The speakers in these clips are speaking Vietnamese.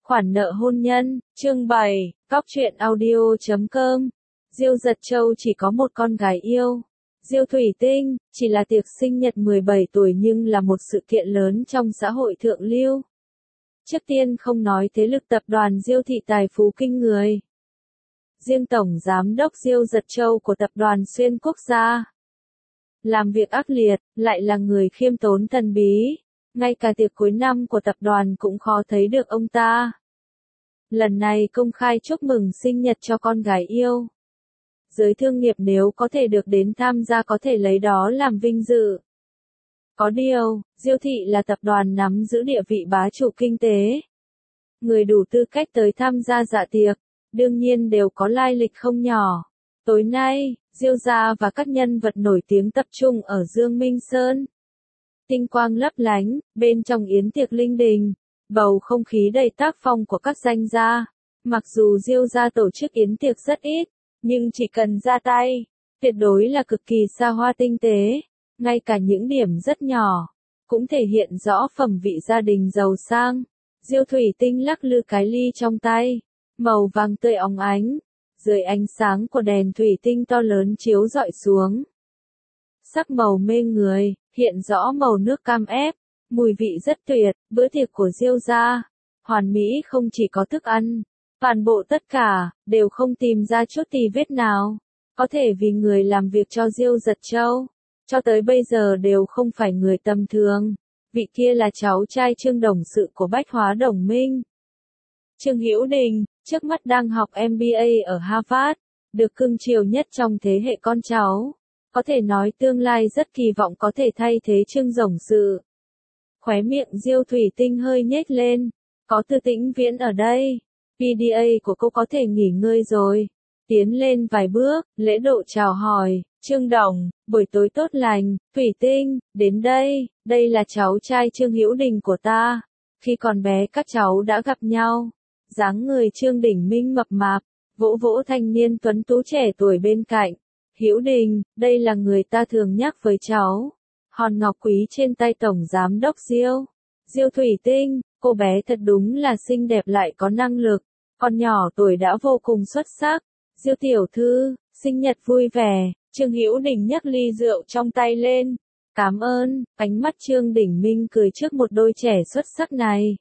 Khoản nợ hôn nhân, chương 7, Cóc truyện audio.com. Diêu Dật Châu chỉ có một con gái yêu. Diêu Thủy Tinh, chỉ là tiệc sinh nhật 17 tuổi nhưng là một sự kiện lớn trong xã hội thượng lưu. Trước tiên không nói thế lực tập đoàn Diêu thị tài phú kinh người. Riêng Tổng Giám đốc Diêu Dật Châu của tập đoàn Xuyên Quốc gia. Làm việc ác liệt, lại là người khiêm tốn thần bí. Ngay cả tiệc cuối năm của tập đoàn cũng khó thấy được ông ta. Lần này công khai chúc mừng sinh nhật cho con gái yêu. Giới thương nghiệp nếu có thể được đến tham gia có thể lấy đó làm vinh dự. Có điều, Diêu thị là tập đoàn nắm giữ địa vị bá chủ kinh tế. Người đủ tư cách tới tham gia dạ tiệc, đương nhiên đều có lai lịch không nhỏ. Tối nay, Diêu gia và các nhân vật nổi tiếng tập trung ở Dương Minh Sơn. Tinh quang lấp lánh, bên trong yến tiệc linh đình, bầu không khí đầy tác phong của các danh gia. Mặc dù Diêu gia tổ chức yến tiệc rất ít, nhưng chỉ cần ra tay, tuyệt đối là cực kỳ xa hoa tinh tế. Ngay cả những điểm rất nhỏ, cũng thể hiện rõ phẩm vị gia đình giàu sang. Diêu Thủy Tinh lắc lư cái ly trong tay, màu vàng tươi óng ánh, dưới ánh sáng của đèn thủy tinh to lớn chiếu rọi xuống. Sắc màu mê người, hiện rõ màu nước cam ép, mùi vị rất tuyệt. Bữa tiệc của Diêu gia, hoàn mỹ không chỉ có thức ăn, toàn bộ tất cả, đều không tìm ra chút tì vết nào. Có thể vì người làm việc cho Diêu Dật Châu, cho tới bây giờ đều không phải người tầm thường. Vị kia là cháu trai Trương Đồng Sự của Bách Hóa Đồng Minh. Trương Hữu Đình, trước mắt đang học MBA ở Harvard, được cưng chiều nhất trong thế hệ con cháu. Có thể nói tương lai rất kỳ vọng có thể thay thế Trương Đồng Sự. Khóe miệng Diêu Thủy Tinh hơi nhếch lên, có Từ Tĩnh Viễn ở đây. PDA của cô có thể nghỉ ngơi rồi. Tiến lên vài bước, lễ độ chào hỏi, Trương Đồng, buổi tối tốt lành. Thủy Tinh, đến đây, đây là cháu trai Trương Hữu Đình của ta. Khi còn bé các cháu đã gặp nhau. Dáng người Trương Đình Minh mập mạp, vỗ vỗ thanh niên tuấn tú trẻ tuổi bên cạnh. Hữu Đình, đây là người ta thường nhắc với cháu. Hòn ngọc quý trên tay Tổng Giám đốc Diêu. Diêu Thủy Tinh, cô bé thật đúng là xinh đẹp lại có năng lực. Còn nhỏ tuổi đã vô cùng xuất sắc. Diêu tiểu thư, sinh nhật vui vẻ. Trương Hữu Đình nhấc ly rượu trong tay lên. Cảm ơn. Ánh mắt Trương Đình Minh cười trước một đôi trẻ xuất sắc này.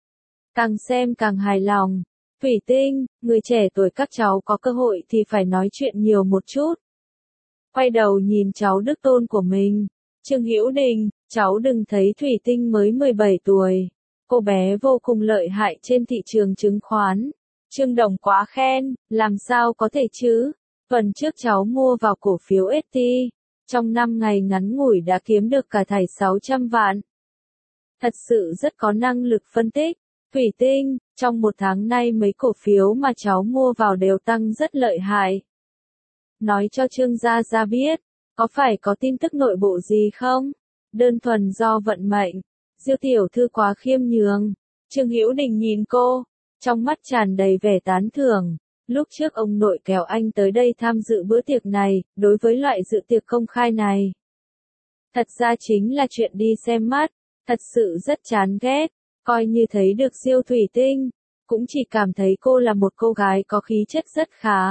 Càng xem càng hài lòng. Thủy Tinh, người trẻ tuổi các cháu có cơ hội thì phải nói chuyện nhiều một chút. Quay đầu nhìn cháu đích tôn của mình. Trương Hữu Đình, cháu đừng thấy Thủy Tinh mới 17 tuổi. Cô bé vô cùng lợi hại trên thị trường chứng khoán. Trương Đồng quá khen, làm sao có thể chứ? Tuần trước cháu mua vào cổ phiếu ST. Trong 5 ngày ngắn ngủi đã kiếm được cả thảy 600 vạn. Thật sự rất có năng lực phân tích. Thủy Tinh, trong một tháng nay mấy cổ phiếu mà cháu mua vào đều tăng rất lợi hại. Nói cho Trương Gia Gia biết, có phải có tin tức nội bộ gì không? Đơn thuần do vận mệnh. Diêu tiểu thư quá khiêm nhường. Trương Hữu Đình nhìn cô, trong mắt tràn đầy vẻ tán thưởng. Lúc trước ông nội kéo anh tới đây tham dự bữa tiệc này, đối với loại dự tiệc công khai này. Thật ra chính là chuyện đi xem mắt, thật sự rất chán ghét. Coi như thấy được Diêu Thủy Tinh, cũng chỉ cảm thấy cô là một cô gái có khí chất rất khá.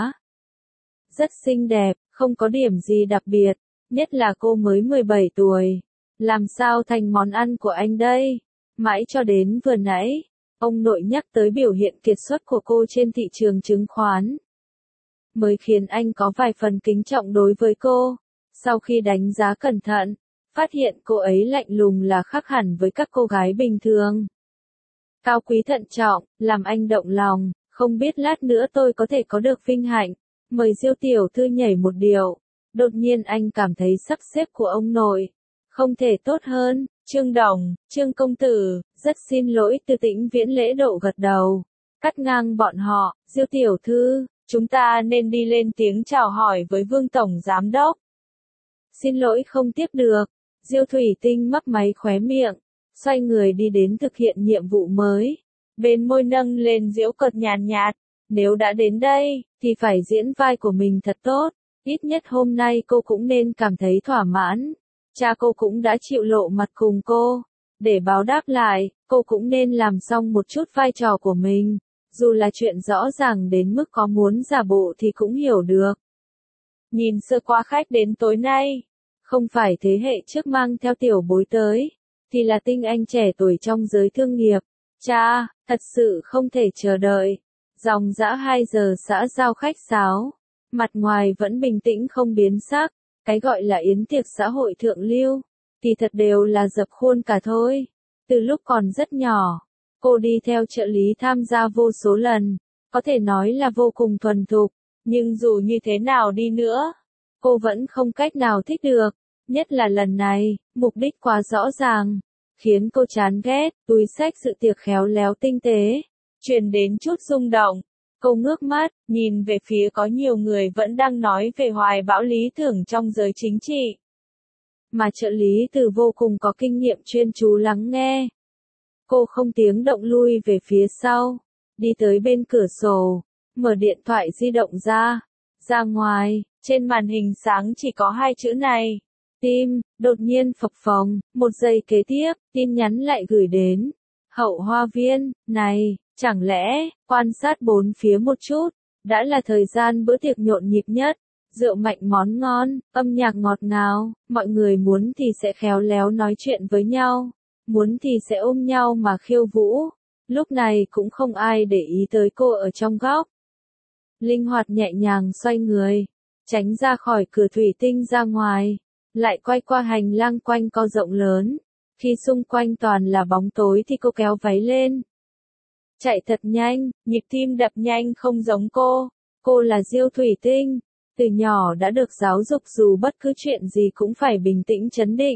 Rất xinh đẹp, không có điểm gì đặc biệt, nhất là cô mới 17 tuổi. Làm sao thành món ăn của anh đây? Mãi cho đến vừa nãy, ông nội nhắc tới biểu hiện kiệt xuất của cô trên thị trường chứng khoán. Mới khiến anh có vài phần kính trọng đối với cô. Sau khi đánh giá cẩn thận, phát hiện cô ấy lạnh lùng là khác hẳn với các cô gái bình thường. Cao quý thận trọng, làm anh động lòng, không biết lát nữa tôi có thể có được vinh hạnh. Mời Diêu tiểu thư nhảy một điệu. Đột nhiên anh cảm thấy sắp xếp của ông nội không thể tốt hơn. Trương Đồng, Trương công tử, rất xin lỗi. Từ Tĩnh Viễn lễ độ gật đầu, cắt ngang bọn họ. Diêu tiểu thư, chúng ta nên đi lên tiếng chào hỏi với Vương Tổng Giám đốc. Xin lỗi không tiếp được. Diêu Thủy Tinh mấp máy khóe miệng, xoay người đi đến thực hiện nhiệm vụ mới. Bên môi nâng lên giễu cợt nhàn nhạt. Nếu đã đến đây, thì phải diễn vai của mình thật tốt. Ít nhất hôm nay cô cũng nên cảm thấy thỏa mãn. Cha cô cũng đã chịu lộ mặt cùng cô. Để báo đáp lại, cô cũng nên làm xong một chút vai trò của mình, dù là chuyện rõ ràng đến mức có muốn giả bộ thì cũng hiểu được. Nhìn sơ qua khách đến tối nay, không phải thế hệ trước mang theo tiểu bối tới, thì là tinh anh trẻ tuổi trong giới thương nghiệp. Cha, thật sự không thể chờ đợi. Dòng dã 2 giờ xã giao khách sáo, mặt ngoài vẫn bình tĩnh không biến sắc, cái gọi là yến tiệc xã hội thượng lưu, thì thật đều là dập khuôn cả thôi. Từ lúc còn rất nhỏ, cô đi theo trợ lý tham gia vô số lần, có thể nói là vô cùng thuần thục, nhưng dù như thế nào đi nữa, cô vẫn không cách nào thích được, nhất là lần này, mục đích quá rõ ràng, khiến cô chán ghét, túi xách sự tiệc khéo léo tinh tế, truyền đến chút rung động. Cô ngước mắt, nhìn về phía có nhiều người vẫn đang nói về hoài bão lý tưởng trong giới chính trị. Mà trợ lý từ vô cùng có kinh nghiệm chuyên chú lắng nghe. Cô không tiếng động lui về phía sau, đi tới bên cửa sổ, mở điện thoại di động ra ngoài, trên màn hình sáng chỉ có 2 chữ này. Tim, đột nhiên phập phồng, 1 giây kế tiếp, tin nhắn lại gửi đến. Hậu Hoa Viên, này, chẳng lẽ, quan sát bốn phía một chút, đã là thời gian bữa tiệc nhộn nhịp nhất, rượu mạnh món ngon, âm nhạc ngọt ngào, mọi người muốn thì sẽ khéo léo nói chuyện với nhau, muốn thì sẽ ôm nhau mà khiêu vũ. Lúc này cũng không ai để ý tới cô ở trong góc. Linh hoạt nhẹ nhàng xoay người, tránh ra khỏi cửa thủy tinh ra ngoài, lại quay qua hành lang quanh co rộng lớn. Khi xung quanh toàn là bóng tối thì cô kéo váy lên. Chạy thật nhanh, nhịp tim đập nhanh không giống cô. Cô là Diêu Thủy Tinh. Từ nhỏ đã được giáo dục dù bất cứ chuyện gì cũng phải bình tĩnh trấn định.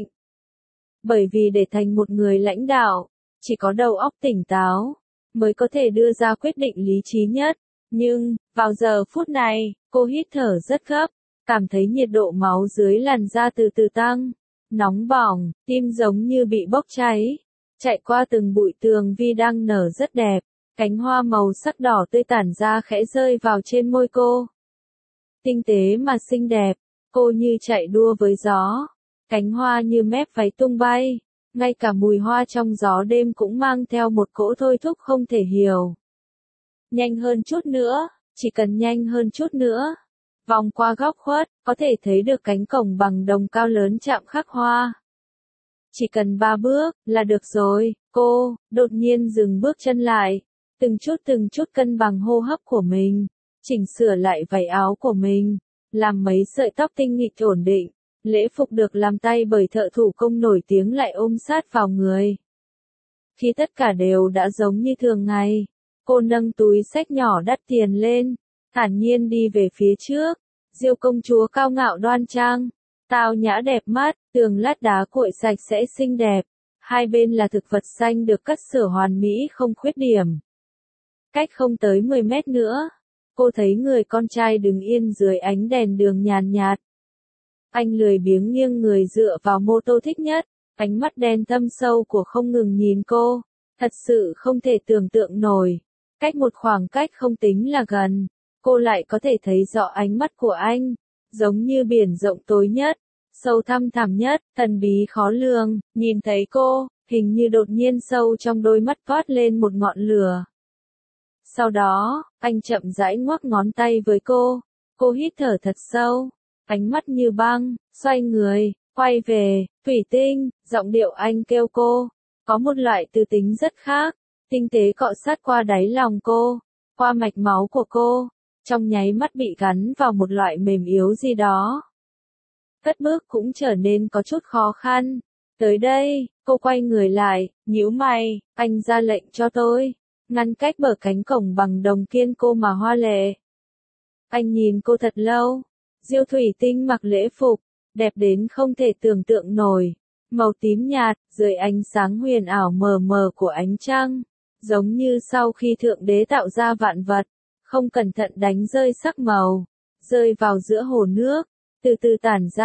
Bởi vì để thành một người lãnh đạo, chỉ có đầu óc tỉnh táo, mới có thể đưa ra quyết định lý trí nhất. Nhưng, vào giờ phút này, cô hít thở rất gấp, cảm thấy nhiệt độ máu dưới làn da từ từ tăng. Nóng bỏng, tim giống như bị bốc cháy. Chạy qua từng bụi tường vi đang nở rất đẹp, cánh hoa màu sắc đỏ tươi tản ra khẽ rơi vào trên môi cô. Tinh tế mà xinh đẹp, cô như chạy đua với gió, cánh hoa như mép váy tung bay, ngay cả mùi hoa trong gió đêm cũng mang theo một cỗ thôi thúc không thể hiểu. Nhanh hơn chút nữa, chỉ cần nhanh hơn chút nữa. Vòng qua góc khuất, có thể thấy được cánh cổng bằng đồng cao lớn chạm khắc hoa. Chỉ cần 3 bước, là được rồi, cô, đột nhiên dừng bước chân lại, từng chút cân bằng hô hấp của mình, chỉnh sửa lại váy áo của mình, làm mấy sợi tóc tinh nghịch ổn định, lễ phục được làm tay bởi thợ thủ công nổi tiếng lại ôm sát vào người. Khi tất cả đều đã giống như thường ngày, cô nâng túi xách nhỏ đắt tiền lên, thản nhiên đi về phía trước. Diêu công chúa cao ngạo đoan trang, tao nhã đẹp mắt, tường lát đá cuội sạch sẽ xinh đẹp, hai bên là thực vật xanh được cắt sửa hoàn mỹ không khuyết điểm. Cách không tới 10 mét nữa, cô thấy người con trai đứng yên dưới ánh đèn đường nhàn nhạt. Anh lười biếng nghiêng người dựa vào mô tô thích nhất, ánh mắt đen thâm sâu của không ngừng nhìn cô, thật sự không thể tưởng tượng nổi. Cách một khoảng cách không tính là gần, cô lại có thể thấy rõ ánh mắt của anh, giống như biển rộng tối nhất, sâu thăm thẳm nhất, thần bí khó lường. Nhìn thấy cô, hình như đột nhiên sâu trong đôi mắt toát lên một ngọn lửa. Sau đó, anh chậm rãi ngoắc ngón tay với cô hít thở thật sâu, ánh mắt như băng, xoay người, quay về. Thủy Tinh, giọng điệu anh kêu cô, có một loại tư tính rất khác, tinh tế cọ sát qua đáy lòng cô, qua mạch máu của cô, trong nháy mắt bị gắn vào một loại mềm yếu gì đó. Cất bước cũng trở nên có chút khó khăn. Tới đây, cô quay người lại, nhíu mày, anh ra lệnh cho tôi, ngăn cách bờ cánh cổng bằng đồng kiên cố mà hoa lệ. Anh nhìn cô thật lâu. Diêu Thủy Tinh mặc lễ phục, đẹp đến không thể tưởng tượng nổi, màu tím nhạt, dưới ánh sáng huyền ảo mờ mờ của ánh trăng, giống như sau khi Thượng Đế tạo ra vạn vật, không cẩn thận đánh rơi sắc màu, rơi vào giữa hồ nước, từ từ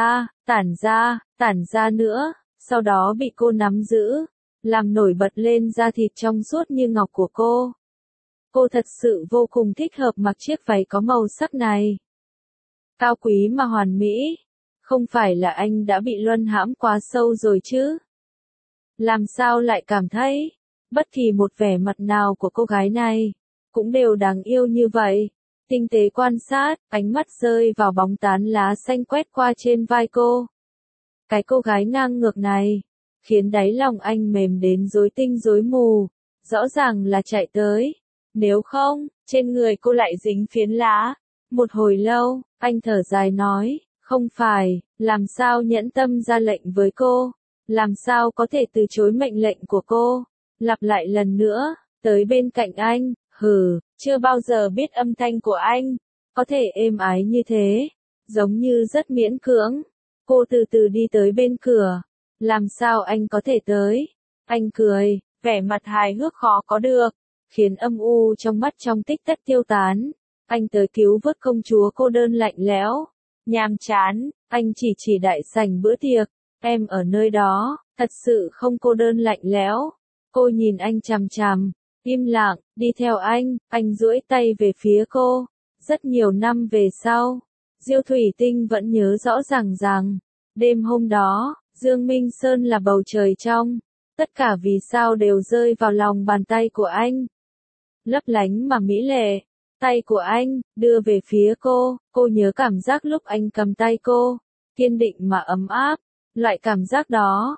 tản ra nữa, sau đó bị cô nắm giữ, làm nổi bật lên da thịt trong suốt như ngọc của cô. Cô thật sự vô cùng thích hợp mặc chiếc váy có màu sắc này. Cao quý mà hoàn mỹ, không phải là anh đã bị luân hãm quá sâu rồi chứ? Làm sao lại cảm thấy, bất kỳ một vẻ mặt nào của cô gái này, cũng đều đáng yêu như vậy. Tinh tế quan sát, ánh mắt rơi vào bóng tán lá xanh quét qua trên vai cô. Cái cô gái ngang ngược này, khiến đáy lòng anh mềm đến rối tinh rối mù, rõ ràng là chạy tới. Nếu không, trên người cô lại dính phiến lá. Một hồi lâu, anh thở dài nói, không phải, làm sao nhẫn tâm ra lệnh với cô, làm sao có thể từ chối mệnh lệnh của cô. Lặp lại lần nữa, tới bên cạnh anh, chưa bao giờ biết âm thanh của anh, có thể êm ái như thế, giống như rất miễn cưỡng. Cô từ từ đi tới bên cửa, làm sao anh có thể tới? Anh cười, vẻ mặt hài hước khó có được, khiến âm u trong mắt trong tích tắc tiêu tán. Anh tới cứu vớt công chúa cô đơn lạnh lẽo, nhàm chán, anh chỉ đại sảnh bữa tiệc, em ở nơi đó, thật sự không cô đơn lạnh lẽo. Cô nhìn anh chằm chằm, im lặng, đi theo anh duỗi tay về phía cô. Rất nhiều năm về sau, Diêu Thủy Tinh vẫn nhớ rõ ràng rằng, đêm hôm đó, Dương Minh Sơn là bầu trời trong, tất cả vì sao đều rơi vào lòng bàn tay của anh. Lấp lánh mà mỹ lệ, tay của anh, đưa về phía cô nhớ cảm giác lúc anh cầm tay cô, kiên định mà ấm áp, loại cảm giác đó,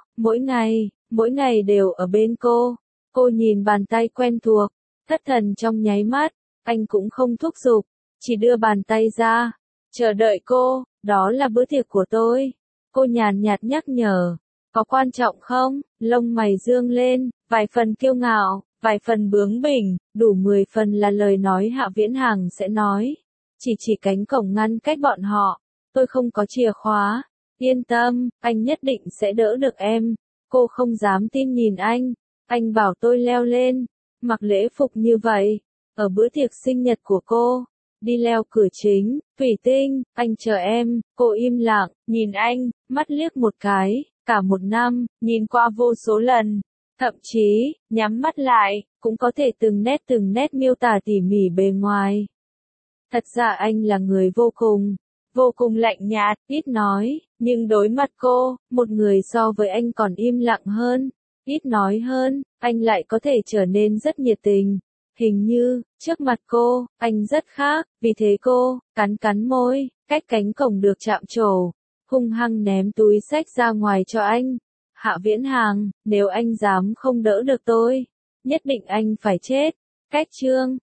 mỗi ngày đều ở bên cô. Cô nhìn bàn tay quen thuộc, thất thần trong nháy mắt, anh cũng không thúc giục, chỉ đưa bàn tay ra, chờ đợi cô, đó là bữa tiệc của tôi. Cô nhàn nhạt nhắc nhở, có quan trọng không? Lông mày dương lên, vài phần kiêu ngạo, vài phần bướng bỉnh, đủ 10 phần là lời nói Hạ Viễn Hàng sẽ nói. Chỉ cánh cổng ngăn cách bọn họ, tôi không có chìa khóa, yên tâm, anh nhất định sẽ đỡ được em. Cô không dám tin nhìn anh bảo tôi leo lên, mặc lễ phục như vậy, ở bữa tiệc sinh nhật của cô, đi leo cửa chính. Thủy Tinh, anh chờ em. Cô im lặng, nhìn anh, mắt liếc một cái, cả một năm, nhìn qua vô số lần, thậm chí, nhắm mắt lại, cũng có thể từng nét miêu tả tỉ mỉ bề ngoài. Thật ra anh là người vô cùng lạnh nhạt, ít nói, nhưng đối mặt cô, một người so với anh còn im lặng hơn, ít nói hơn, anh lại có thể trở nên rất nhiệt tình. Hình như, trước mặt cô, anh rất khác, vì thế cô, cắn môi, cách cánh cổng được chạm trổ, hung hăng ném túi xách ra ngoài cho anh. Hạ Viễn Hàng, nếu anh dám không đỡ được tôi, nhất định anh phải chết. Cách chương